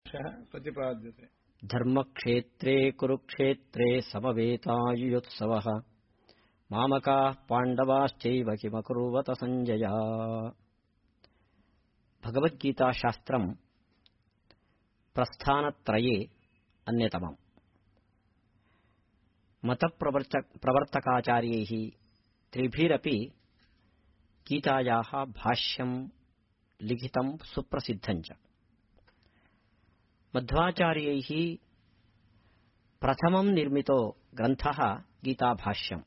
प्रतिपाद्यते। धर्मक्षेत्रे कुरुक्षेत्रे समवेतायुत्सवः मामकाः पाण्डवाश्चैव किमकुर्वत संजय। भगवद्गीता शास्त्रं प्रस्थानत्रये अन्यतमम्। मतप्रवर्तकाचार्यैः त्रिभिरपि गीतायाः भाष्यं लिखितं सुप्रसिद्धं च। मध्वाचार्यैः प्रथमं निर्मितो ग्रन्थः गीताभाष्यम्।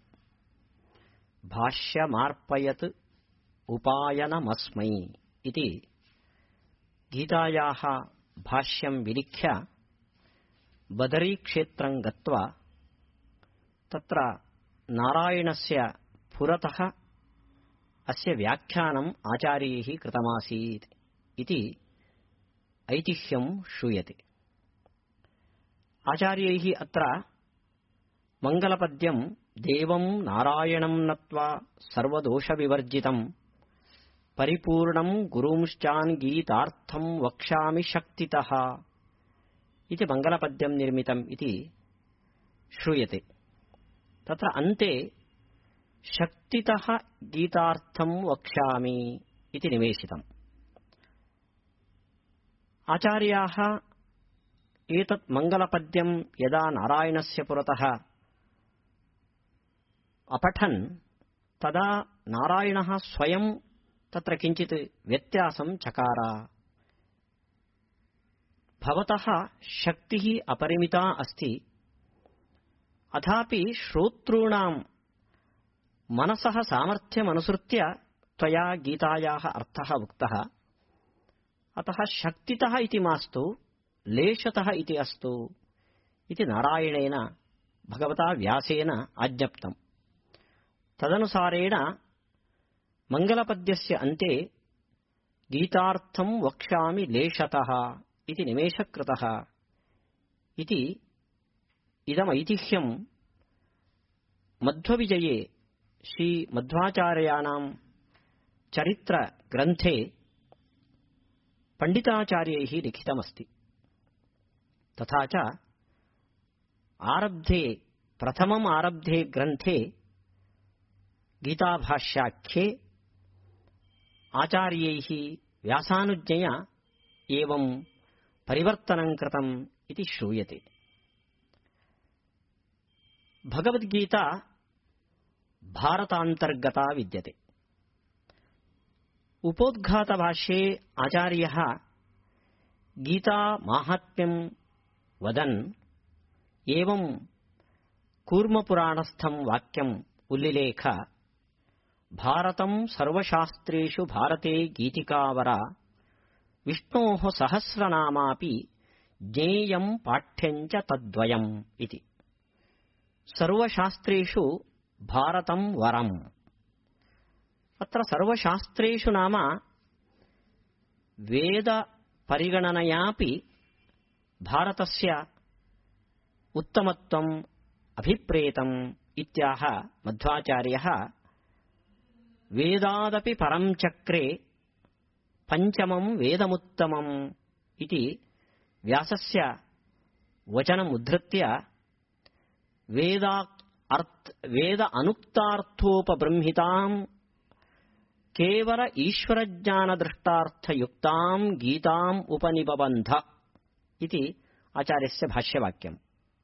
भाष्यमार्पयत् उपायनमस्मै इति गीतायाः भाष्यं विलिख्य बदरीक्षेत्रं गत्वा तत्र नारायणस्य पुरतः अस्य व्याख्यानम् आचार्यैः कृतमासीत् इति ऐतिह्यं श्रूयते। आचार्यैः अत्र मङ्गलपद्यं देवं नारायणं नत्वा सर्वदोषविवर्जितं परिपूर्णं गुरुंश्चान् गीतार्थं वक्ष्यामि शक्तितः इति मङ्गलपद्यं निर्मितम् इति श्रूयते। तत्र अन्ते शक्तितः गीतार्थं वक्ष्यामि इति निवेशितम्। आचार्याः एतत् मङ्गलपद्यं यदा नारायणस्य पुरतः अपठन् तदा नारायणः स्वयं तत्र किञ्चित् व्यत्यासं चकार। भवतः शक्तिः अपरिमिता अस्ति, अथापि श्रोतॄणां मनसः सामर्थ्यमनुसृत्य त्वया गीतायाः अर्थः उक्तः, अतः शक्तितः इति मास्तु लेशतः इति अस्तु इति नारायणेन भगवता व्यासेन आज्ञप्तम्। तदनुसारेण मङ्गलपद्यस्य अन्ते गीतार्थं वक्ष्यामि लेशतः इति निमेषकृतः इति इदमैतिह्यं मध्वविजये श्रीमध्वाचार्याणां चरित्रग्रन्थे पण्डिताचार्यैः लिखितमस्ति। तथा च प्रथमम् आरब्धे ग्रन्थे गीताभाष्याख्ये आचार्यैः व्यासानुज्ञया एवं परिवर्तनं कृतम् इति श्रूयते। भगवद्गीता भारतान्तर्गता विद्यते। उपोद्घातभाष्ये आचार्यः गीता माहात्म्यं वदन् एवं कूर्मपुराणस्थं वाक्यम् उल्लिलेख। भारतं सर्वशास्त्रेषु भारते गीतिकावरा विष्णोः सहस्रनामापि ज्ञेयं पाठ्यं च तद्वयम् इति। सर्वशास्त्रेषु भारतं वरम्। अत्र सर्वशास्त्रेषु नाम वेद परिगणनयापि भारतस्य उत्तमत्वम् अभिप्रेतम् इत्याह मध्वाचार्यः वेदादपि परं चक्रे पञ्चमं वेदमुत्तमम् इति व्यासस्य वचनम् उद्धृत्य वेद अनुक्तार्थोपबृंहिताम् केवल ईश्वरज्ञानदृष्टार्थयुक्ताम् गीताम् उपनिबबन्ध इति आचार्यस्य भाष्यवाक्यम्।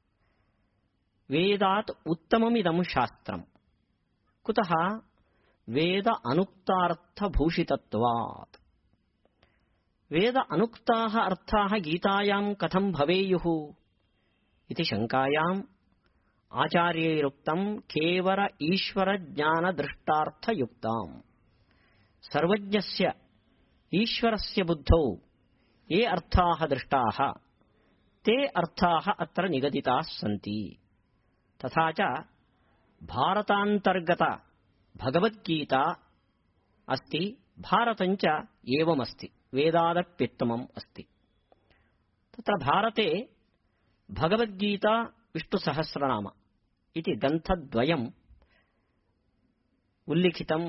वेदात् उत्तममिदं शास्त्रम्। कुतः? वेद अनुक्तार्थभूषितत्वात्। वेद अनुक्ताः अर्थाः गीतायां कथं भवेयुः इति शङ्कायाम् आचार्यैरुक्तं केवल ईश्वरज्ञानदृष्टार्थयुक्ताम्। सर्वज्ञस्य ईश्वरस्य बुद्धौ ये अर्थाः दृष्टाः ते अर्थाः अत्र निगदिताः सन्ति। तथा च भारतान्तर्गत भगवद्गीता अस्ति, भारतं च एवमस्ति, वेदादप्युत्तमम् अस्ति। तत्र भारते भगवद्गीता विष्णुसहस्रनाम इति ग्रन्थद्वयम् उल्लिखितं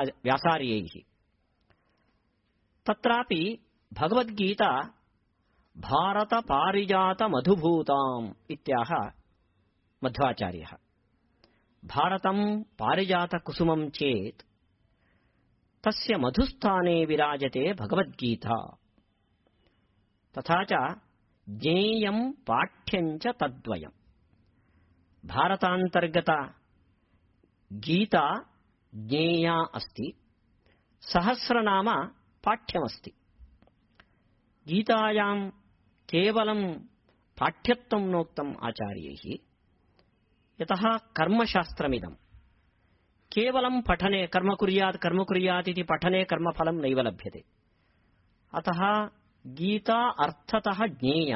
व्यासार्यैः। तत्रापि भगवद्गीता ಭಾರತ ಪಾರಿಜಾತ ಮಧುಭೂತಾಂ ಇತ್ಯಾಹ ಮಧ್ವಾಚಾರ್ಯಃ. ಭಾರತಂ ಪಾರಿಜಾತ ಕುಸುಮಂ ಚೇತ್ ತಸ್ಯ ಮಧುಸ್ಥಾನೇ ವಿರಾಜತೆ ಭಗವದ್ಗೀತಾ. ತಥಾ ಚ ಜ್ಞೇಯಂ ಪಾಠ್ಯಂಚ ತದ್ವಯಂ. ಭಾರತಾಂತರ್ಗತ ಗೀತಾ ಜ್ಞೇಯಾ ಅಸ್ತಿ, ಸಹಸ್ರನಾಮ ಪಾಠ್ಯಮಸ್ತಿ. ಗೀತಾಯಾಂ ಕೇವಲಂ ಪಾಠ್ಯತ್ವಂ ನೋಕ್ತಂ ಆಚಾರ್ಯೈಃ. ಯತಃ ಕರ್ಮಶಾಸ್ತ್ರಮಿದಂ. ಕೇವಲಂ ಪಠನೆ ಕರ್ಮ ಕುರ್ಯಾತ್ ಇತಿ ಪಠನೆ ಕರ್ಮಫಲಂ ನೈವ ಲಭ್ಯತೆ. ಅತಃ ಗೀತಾ ಅರ್ಥತಃ ಜ್ಞೇಯ,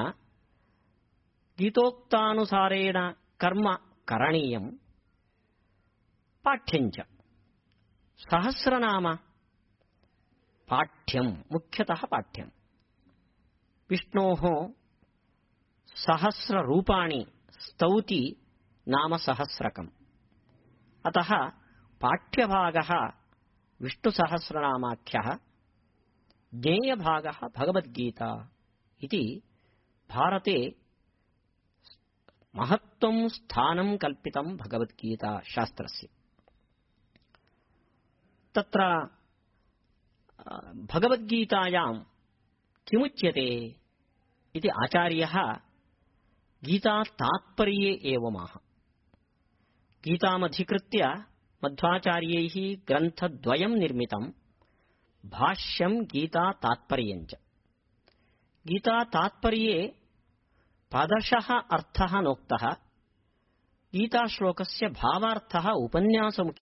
ಗೀತೋಕ್ತಾನುಸಾರೇಣ ಕರ್ಮ ಕರಣೀಯಂ, ಪಾಠ್ಯಂಚ. ಸಹಸ್ರನಾಮ ಪಾಠ್ಯಂ, ಮುಖ್ಯತಃ ಪಾಠ್ಯಂ. ವಿಷ್ಣೋಃ ಸಹಸ್ರರೂಪಾಣಿ ಸ್ತೌತಿ ನಾಮ ಸಹಸ್ರಕಂ. ಅತಃ ಪಾಠ್ಯಭಾಗಃ ವಿಷ್ಣುಸಹಸ್ರನಾಮಾಖ್ಯಃ, ಜ್ಞೇಯಭಾಗಃ ಭಗವದ್ಗೀತಾ ಇತಿ ಭಾರತೆ ಮಹತ್ವಂ ಸ್ಥಾನಂ ಕಲ್ಪಿತಂ ಭಗವದ್ಗೀತಾ ಶಾಸ್ತ್ರಸ್ಯ. ತತ್ರ ಭಗವದ್ಗೀತಾಯಾಂ ಕಿಮುಚ್ಯತೆ ಇತಿ ಆಚಾರ್ಯಃ ಗೀತಾ ತಾತ್ಪರ್ಯೇ ಏವಮಾಹ. ಗೀತಾಮಧಿಕೃತ್ಯ ಮಧ್ವಾಚಾರ್ಯೈಃ ಗ್ರಂಥದ್ವಯಂ ನಿರ್ಮಿತಂ, ಭಾಷ್ಯಂ ಗೀತಾ ತಾತ್ಪರ್ಯಂಚ. ಗೀತಾ ತಾತ್ಪರ್ಯೇ ಪದಶಃ ಅರ್ಥಃ ನೋಕ್ತಃ, ಗೀತಾಶ್ಲೋಕಸ್ಯ ಭಾವಾರ್ಥಃ ಉಪನ್ಯಾಸಮುಖಿ